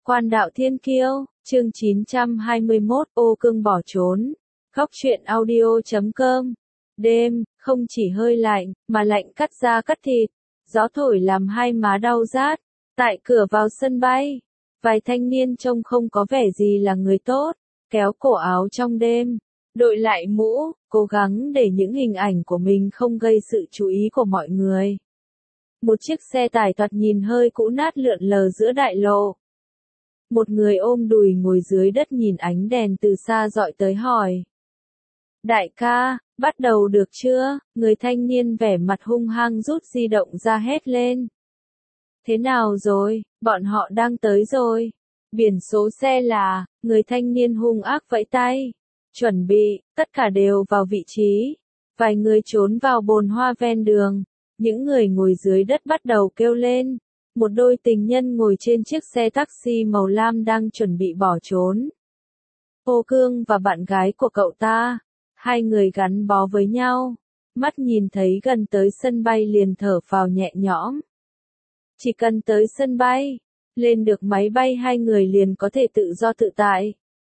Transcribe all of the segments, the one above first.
Quan đạo thiên kiêu, chương 921, Ô Cương bỏ trốn. Góc truyện audio.com. Đêm, không chỉ hơi lạnh, mà lạnh cắt da cắt thịt. Gió thổi làm hai má đau rát. Tại cửa vào sân bay, vài thanh niên trông không có vẻ gì là người tốt, kéo cổ áo trong đêm, đội lại mũ, cố gắng để những hình ảnh của mình không gây sự chú ý của mọi người. Một chiếc xe tải thoạt nhìn hơi cũ nát lượn lờ giữa đại lộ. Một người ôm đùi ngồi dưới đất nhìn ánh đèn từ xa dọi tới hỏi. Đại ca, bắt đầu được chưa? Người thanh niên vẻ mặt hung hăng rút di động ra hét lên. Thế nào rồi, bọn họ đang tới rồi. Biển số xe là, người thanh niên hung ác vẫy tay. Chuẩn bị, tất cả đều vào vị trí. Vài người trốn vào bồn hoa ven đường. Những người ngồi dưới đất bắt đầu kêu lên. Một đôi tình nhân ngồi trên chiếc xe taxi màu lam đang chuẩn bị bỏ trốn. Ô Cương và bạn gái của cậu ta, hai người gắn bó với nhau, mắt nhìn thấy gần tới sân bay liền thở phào nhẹ nhõm. Chỉ cần tới sân bay, lên được máy bay hai người liền có thể tự do tự tại.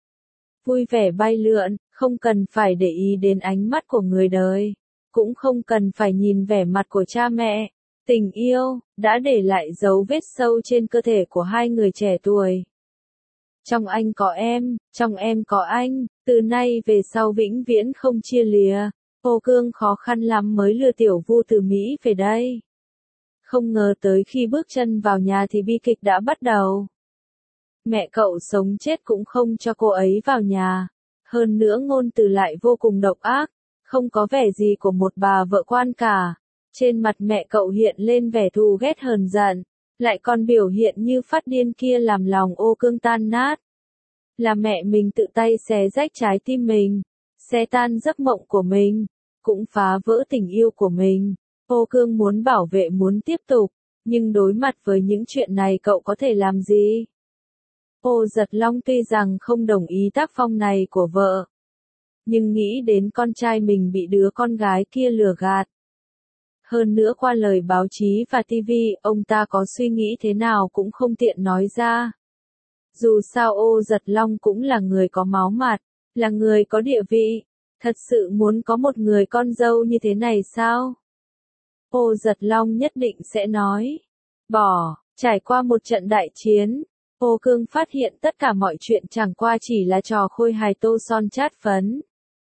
Vui vẻ bay lượn, không cần phải để ý đến ánh mắt của người đời, cũng không cần phải nhìn vẻ mặt của cha mẹ. Tình yêu, đã để lại dấu vết sâu trên cơ thể của hai người trẻ tuổi. Trong anh có em, trong em có anh, từ nay về sau vĩnh viễn không chia lìa. Ô Cương khó khăn lắm mới lừa Tiểu Vu từ Mỹ về đây. Không ngờ tới khi bước chân vào nhà thì bi kịch đã bắt đầu. Mẹ cậu sống chết cũng không cho cô ấy vào nhà. Hơn nữa ngôn từ lại vô cùng độc ác, không có vẻ gì của một bà vợ quan cả. Trên mặt mẹ cậu hiện lên vẻ thù ghét hờn giận, lại còn biểu hiện như phát điên kia làm lòng Ô Cương tan nát. Là mẹ mình tự tay xé rách trái tim mình, xé tan giấc mộng của mình, cũng phá vỡ tình yêu của mình. Ô Cương muốn bảo vệ muốn tiếp tục, nhưng đối mặt với những chuyện này cậu có thể làm gì? Ô Giật Long tuy rằng không đồng ý tác phong này của vợ, nhưng nghĩ đến con trai mình bị đứa con gái kia lừa gạt. Hơn nữa qua lời báo chí và TV, ông ta có suy nghĩ thế nào cũng không tiện nói ra. Dù sao Ô Giật Long cũng là người có máu mặt, là người có địa vị. Thật sự muốn có một người con dâu như thế này sao? Ô Giật Long nhất định sẽ nói. Bỏ, trải qua một trận đại chiến, Ô Cương phát hiện tất cả mọi chuyện chẳng qua chỉ là trò khôi hài tô son chát phấn.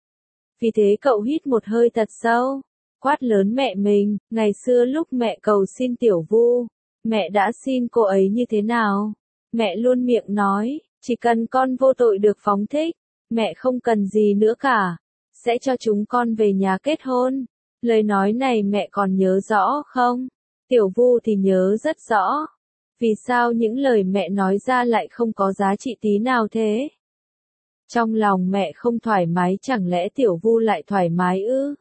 Vì thế cậu hít một hơi thật sâu. Quát lớn mẹ mình, ngày xưa lúc mẹ cầu xin Tiểu Vu, mẹ đã xin cô ấy như thế nào? Mẹ luôn miệng nói, chỉ cần con vô tội được phóng thích, mẹ không cần gì nữa cả, sẽ cho chúng con về nhà kết hôn. Lời nói này mẹ còn nhớ rõ không? Tiểu Vu thì nhớ rất rõ. Vì sao những lời mẹ nói ra lại không có giá trị tí nào thế? Trong lòng mẹ không thoải mái chẳng lẽ Tiểu Vu lại thoải mái ư?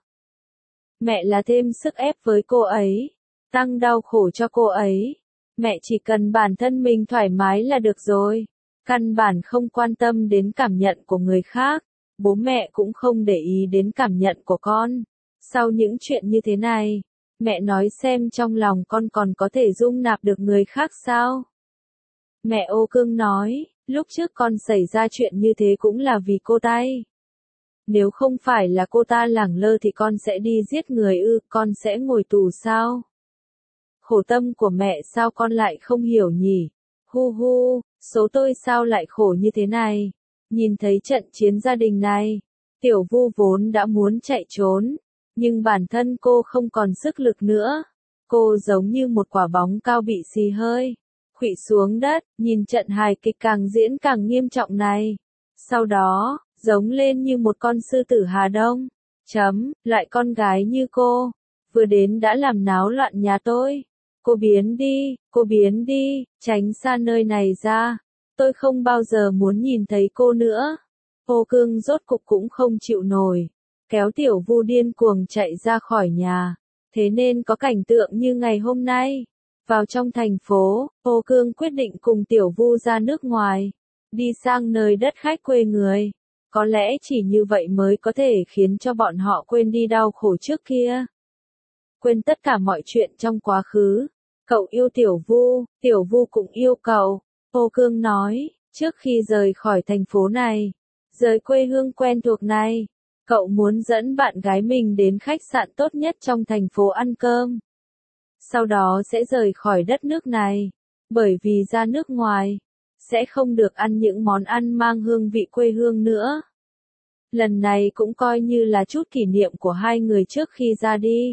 Mẹ là thêm sức ép với cô ấy, tăng đau khổ cho cô ấy. Mẹ chỉ cần bản thân mình thoải mái là được rồi. Căn bản không quan tâm đến cảm nhận của người khác. Bố mẹ cũng không để ý đến cảm nhận của con. Sau những chuyện như thế này, mẹ nói xem trong lòng con còn có thể dung nạp được người khác sao? Mẹ Ô Cương nói, lúc trước con xảy ra chuyện như thế cũng là vì cô ta. Nếu không phải là cô ta lẳng lơ thì con sẽ đi giết người ư, con sẽ ngồi tù sao? Khổ tâm của mẹ sao con lại không hiểu nhỉ? Hu hu, số tôi sao lại khổ như thế này? Nhìn thấy trận chiến gia đình này, Tiểu Vu vốn đã muốn chạy trốn, nhưng bản thân cô không còn sức lực nữa. Cô giống như một quả bóng cao bị xì hơi, khuỵu xuống đất, nhìn trận hài kịch càng diễn càng nghiêm trọng này. Sau đó, giống lên như một con sư tử Hà Đông. Lại con gái như cô, vừa đến đã làm náo loạn nhà tôi. Cô biến đi, tránh xa nơi này ra. Tôi không bao giờ muốn nhìn thấy cô nữa. Ô Cương rốt cục cũng không chịu nổi, kéo Tiểu Vu điên cuồng chạy ra khỏi nhà. Thế nên có cảnh tượng như ngày hôm nay. Vào trong thành phố, Ô Cương quyết định cùng Tiểu Vu ra nước ngoài, đi sang nơi đất khách quê người. Có lẽ chỉ như vậy mới có thể khiến cho bọn họ quên đi đau khổ trước kia. Quên tất cả mọi chuyện trong quá khứ. Cậu yêu Tiểu Vu cũng yêu cậu. Ô Cương nói, trước khi rời khỏi thành phố này, rời quê hương quen thuộc này, cậu muốn dẫn bạn gái mình đến khách sạn tốt nhất trong thành phố ăn cơm. Sau đó sẽ rời khỏi đất nước này, bởi vì ra nước ngoài, sẽ không được ăn những món ăn mang hương vị quê hương nữa. Lần này cũng coi như là chút kỷ niệm của hai người trước khi ra đi.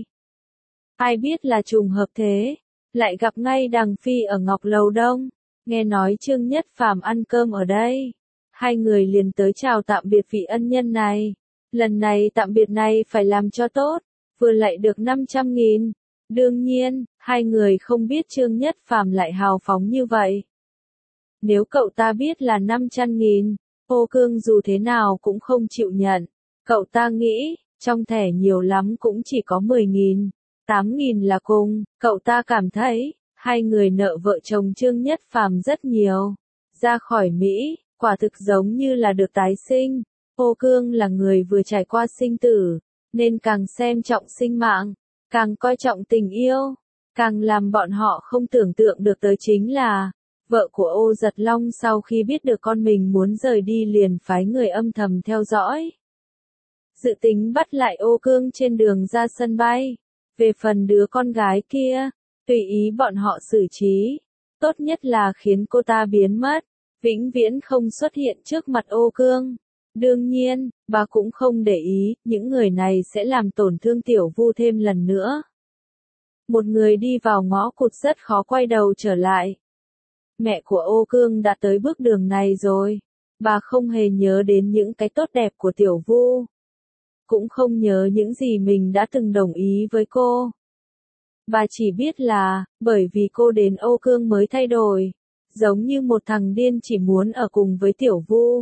Ai biết là trùng hợp thế, lại gặp ngay Đằng Phi ở Ngọc Lầu Đông, nghe nói Trương Nhất Phàm ăn cơm ở đây. Hai người liền tới chào tạm biệt vị ân nhân này. Lần này tạm biệt này phải làm cho tốt, vừa lại được 500.000. Đương nhiên, hai người không biết Trương Nhất Phàm lại hào phóng như vậy. Nếu cậu ta biết là 500.000, Ô Cương dù thế nào cũng không chịu nhận. Cậu ta nghĩ, trong thẻ nhiều lắm cũng chỉ có 10.000, 8.000 là cùng. Cậu ta cảm thấy, hai người nợ vợ chồng Trương Nhất Phàm rất nhiều. Ra khỏi Mỹ, quả thực giống như là được tái sinh. Ô Cương là người vừa trải qua sinh tử, nên càng xem trọng sinh mạng, càng coi trọng tình yêu, càng làm bọn họ không tưởng tượng được tới chính là, vợ của Ô Giật Long sau khi biết được con mình muốn rời đi liền phái người âm thầm theo dõi. Dự tính bắt lại Ô Cương trên đường ra sân bay. Về phần đứa con gái kia, tùy ý bọn họ xử trí. Tốt nhất là khiến cô ta biến mất, vĩnh viễn không xuất hiện trước mặt Ô Cương. Đương nhiên, bà cũng không để ý, những người này sẽ làm tổn thương Tiểu Vu thêm lần nữa. Một người đi vào ngõ cụt rất khó quay đầu trở lại. Mẹ của Ô Cương đã tới bước đường này rồi. Bà không hề nhớ đến những cái tốt đẹp của Tiểu Vu. Cũng không nhớ những gì mình đã từng đồng ý với cô. Bà chỉ biết là, bởi vì cô đến Ô Cương mới thay đổi. Giống như một thằng điên chỉ muốn ở cùng với Tiểu Vu.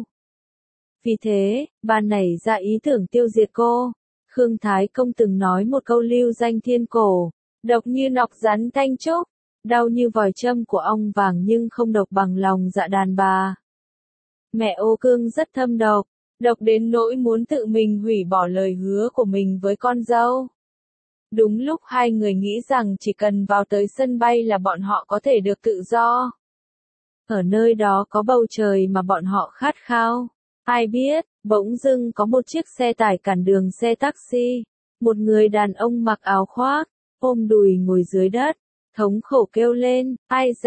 Vì thế, bà nảy ra ý tưởng tiêu diệt cô. Khương Thái Công từng nói một câu lưu danh thiên cổ, độc như nọc rắn thanh trúc, đau như vòi châm của ong vàng nhưng không độc bằng lòng dạ đàn bà. Mẹ Ô Cương rất thâm độc, độc đến nỗi muốn tự mình hủy bỏ lời hứa của mình với con dâu. Đúng lúc hai người nghĩ rằng chỉ cần vào tới sân bay là bọn họ có thể được tự do. Ở nơi đó có bầu trời mà bọn họ khát khao. Ai biết, bỗng dưng có một chiếc xe tải cản đường xe taxi. Một người đàn ông mặc áo khoác, ôm đùi ngồi dưới đất, thống khổ kêu lên,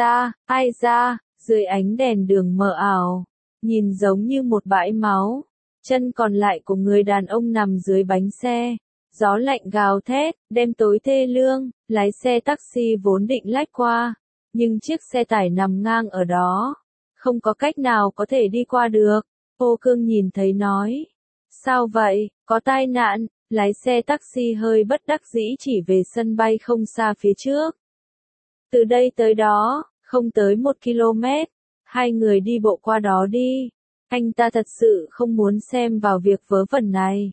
ai ra, dưới ánh đèn đường mờ ảo, nhìn giống như một bãi máu. Chân còn lại của người đàn ông nằm dưới bánh xe. Gió lạnh gào thét, đêm tối thê lương, lái xe taxi vốn định lách qua. Nhưng chiếc xe tải nằm ngang ở đó. Không có cách nào có thể đi qua được. Ô Cương nhìn thấy nói. Sao vậy, có tai nạn, lái xe taxi hơi bất đắc dĩ chỉ về sân bay không xa phía trước. Từ đây tới đó, không tới 1 km, hai người đi bộ qua đó đi. Anh ta thật sự không muốn xem vào việc vớ vẩn này.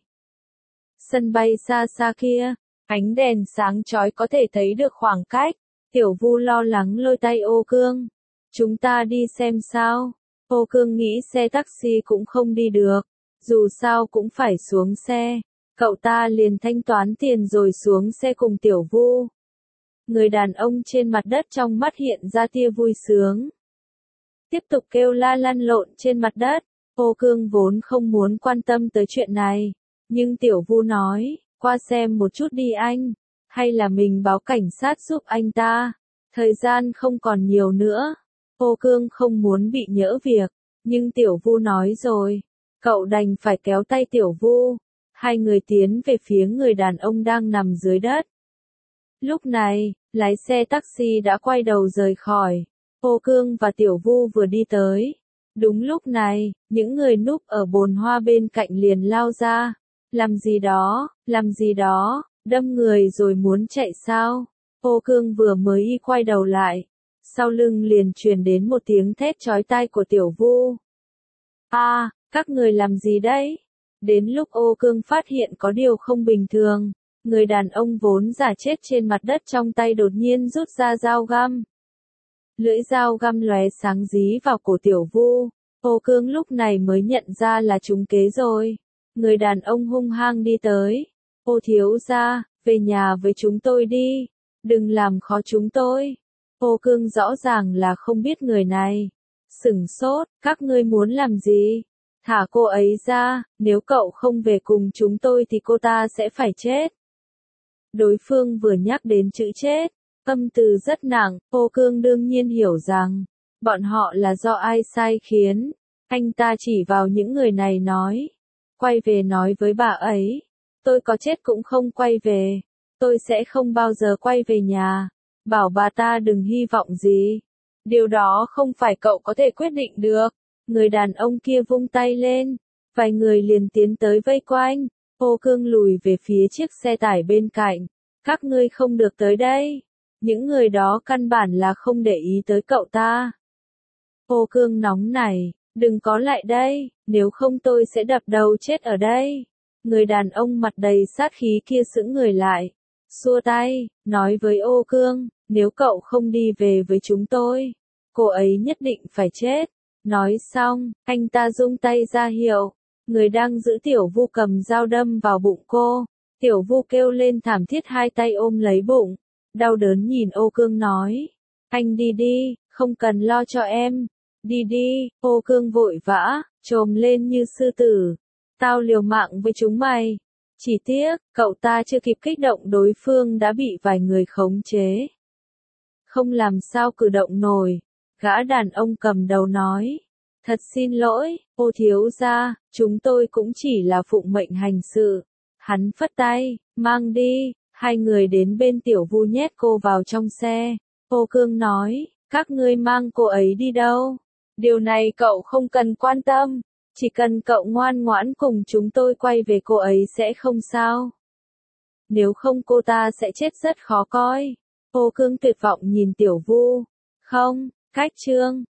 Sân bay xa xa kia, ánh đèn sáng chói có thể thấy được khoảng cách. Tiểu Vu lo lắng lôi tay Ô Cương. Chúng ta đi xem sao. Ô Cương nghĩ xe taxi cũng không đi được. Dù sao cũng phải xuống xe. Cậu ta liền thanh toán tiền rồi xuống xe cùng Tiểu Vu. Người đàn ông trên mặt đất trong mắt hiện ra tia vui sướng. Tiếp tục kêu la lăn lộn trên mặt đất. Ô Cương vốn không muốn quan tâm tới chuyện này. Nhưng Tiểu Vu nói, qua xem một chút đi anh. Hay là mình báo cảnh sát giúp anh ta. Thời gian không còn nhiều nữa. Ô Cương không muốn bị nhỡ việc. Nhưng Tiểu Vu nói rồi. Cậu đành phải kéo tay Tiểu Vu. Hai người tiến về phía người đàn ông đang nằm dưới đất. Lúc này, lái xe taxi đã quay đầu rời khỏi. Ô Cương và Tiểu Vu vừa đi tới. Đúng lúc này, những người núp ở bồn hoa bên cạnh liền lao ra. Làm gì đó, đâm người rồi muốn chạy sao? Ô Cương vừa mới quay đầu lại. Sau lưng liền truyền đến một tiếng thét chói tai của Tiểu Vu. Các người làm gì đấy? Đến lúc Ô Cương phát hiện có điều không bình thường. Người đàn ông vốn giả chết trên mặt đất trong tay đột nhiên rút ra dao găm. Lưỡi dao găm lóe sáng dí vào cổ Tiểu Vu. Ô Cương lúc này mới nhận ra là trúng kế rồi. Người đàn ông hung hăng đi tới. Ô thiếu gia, về nhà với chúng tôi đi. Đừng làm khó chúng tôi. Ô Cương rõ ràng là không biết người này. Sửng sốt, các ngươi muốn làm gì? Thả cô ấy ra, nếu cậu không về cùng chúng tôi thì cô ta sẽ phải chết. Đối phương vừa nhắc đến chữ chết, âm từ rất nặng, Ô Cương đương nhiên hiểu rằng, bọn họ là do ai sai khiến. Anh ta chỉ vào những người này nói, quay về nói với bà ấy, tôi có chết cũng không quay về, tôi sẽ không bao giờ quay về nhà, bảo bà ta đừng hy vọng gì. Điều đó không phải cậu có thể quyết định được. Người đàn ông kia vung tay lên, vài người liền tiến tới vây quanh. Ô Cương lùi về phía chiếc xe tải bên cạnh. Các ngươi không được tới đây. Những người đó căn bản là không để ý tới cậu ta. Ô Cương nóng này, đừng có lại đây, nếu không tôi sẽ đập đầu chết ở đây. Người đàn ông mặt đầy sát khí kia sững người lại, xua tay, nói với Ô Cương, nếu cậu không đi về với chúng tôi, cô ấy nhất định phải chết. Nói xong, anh ta rung tay ra hiệu, người đang giữ Tiểu Vu cầm dao đâm vào bụng cô. Tiểu Vu kêu lên thảm thiết, hai tay ôm lấy bụng, đau đớn nhìn Ô Cương nói, anh đi đi, không cần lo cho em. Đi đi, Ô Cương vội vã, trồm lên như sư tử. Tao liều mạng với chúng mày. Chỉ tiếc, cậu ta chưa kịp kích động đối phương đã bị vài người khống chế. Không làm sao cử động nổi. Gã đàn ông cầm đầu nói, thật xin lỗi, Ô thiếu gia, chúng tôi cũng chỉ là phụng mệnh hành sự. Hắn phất tay, mang đi, hai người đến bên Tiểu Vu nhét cô vào trong xe. Ô Cương nói, các ngươi mang cô ấy đi đâu? Điều này cậu không cần quan tâm, chỉ cần cậu ngoan ngoãn cùng chúng tôi quay về cô ấy sẽ không sao. Nếu không cô ta sẽ chết rất khó coi. Ô Cương tuyệt vọng nhìn Tiểu Vu. Không, cách chương.